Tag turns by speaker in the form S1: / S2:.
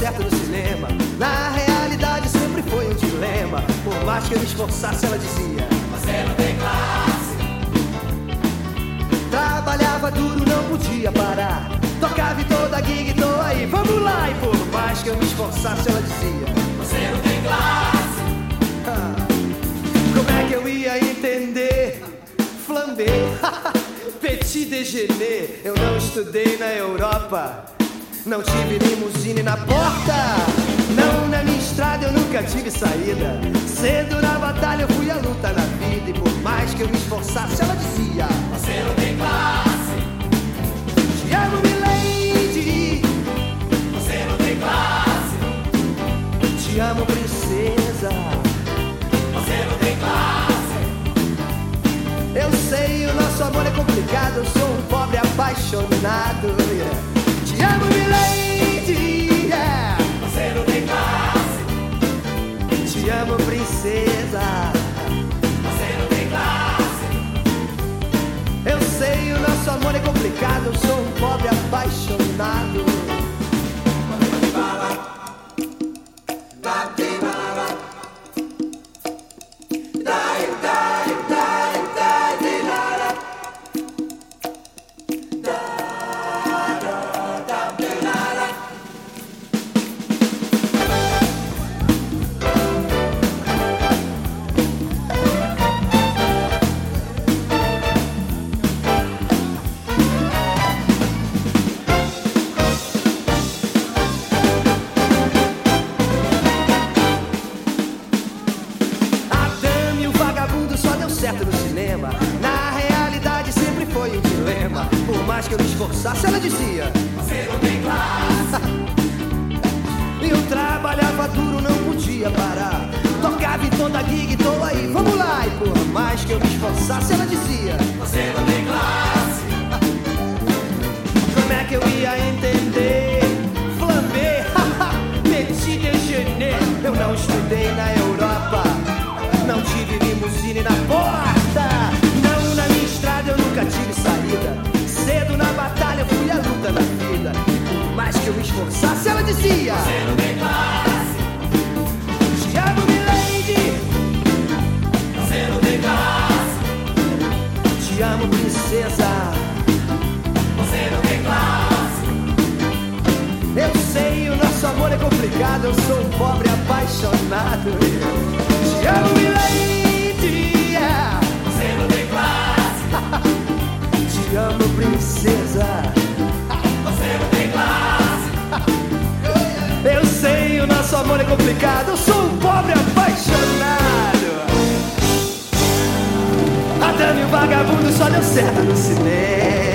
S1: certo no cinema. Na realidade sempre foi um dilema. Por mais que eu me esforçasse, ela dizia:
S2: você não tem classe.
S1: Trabalhava duro, não podia parar. Tocava em toda gig, tô aí, vamos lá. E por mais que eu me esforçasse, ela dizia:
S2: você não tem classe.
S1: Como é que eu ia entender? Flambé, petit déjeuner. Eu não estudei na Europa, não tive limusine na porta. Não, na minha estrada eu nunca tive saída. Cedo na batalha eu fui à luta na vida. E por mais que eu me esforçasse, ela dizia:
S2: você não tem classe.
S1: Te amo, milady.
S2: Você não tem classe.
S1: Te amo, princesa.
S2: Você não tem classe.
S1: Eu sei, o nosso amor é complicado. Eu sou um pobre apaixonado. Yeah. Te amo, milady. Yeah.
S2: Você não tem classe.
S1: Te amo, princesa.
S2: Você não tem classe.
S1: Eu sei, o nosso amor é complicado. Eu sou um pobre apaixonado. Certo no cinema. Na realidade sempre foi um dilema. Por mais que eu me esforçasse, ela dizia:
S2: você não tem classe.
S1: Eu trabalhava duro, não podia parar. Tocava em toda gig, tô aí, vamos lá. E por mais que eu me esforçasse, ela dizia:
S2: você não tem classe.
S1: Como é que eu ia entender? Flambé, petit déjeuner. Eu não estudei na Europa, não tive limusine na porta. Não, na minha estrada eu nunca tive saída. Cedo na batalha eu fui à luta na vida. E por mais que eu me esforçasse, ela dizia:
S2: você não tem classe.
S1: Te amo, milady.
S2: Você não tem classe.
S1: Te amo, princesa.
S2: Você não tem classe.
S1: Eu sei, o nosso amor é complicado. Eu sou um pobre apaixonado. Te amo, milady. Yeah.
S2: Você não tem classe.
S1: Te amo, princesa.
S2: Você não tem classe.
S1: Eu sei, o nosso amor é complicado. Eu sou um pobre apaixonado. A dama e o vagabundo só deu certo no cinema.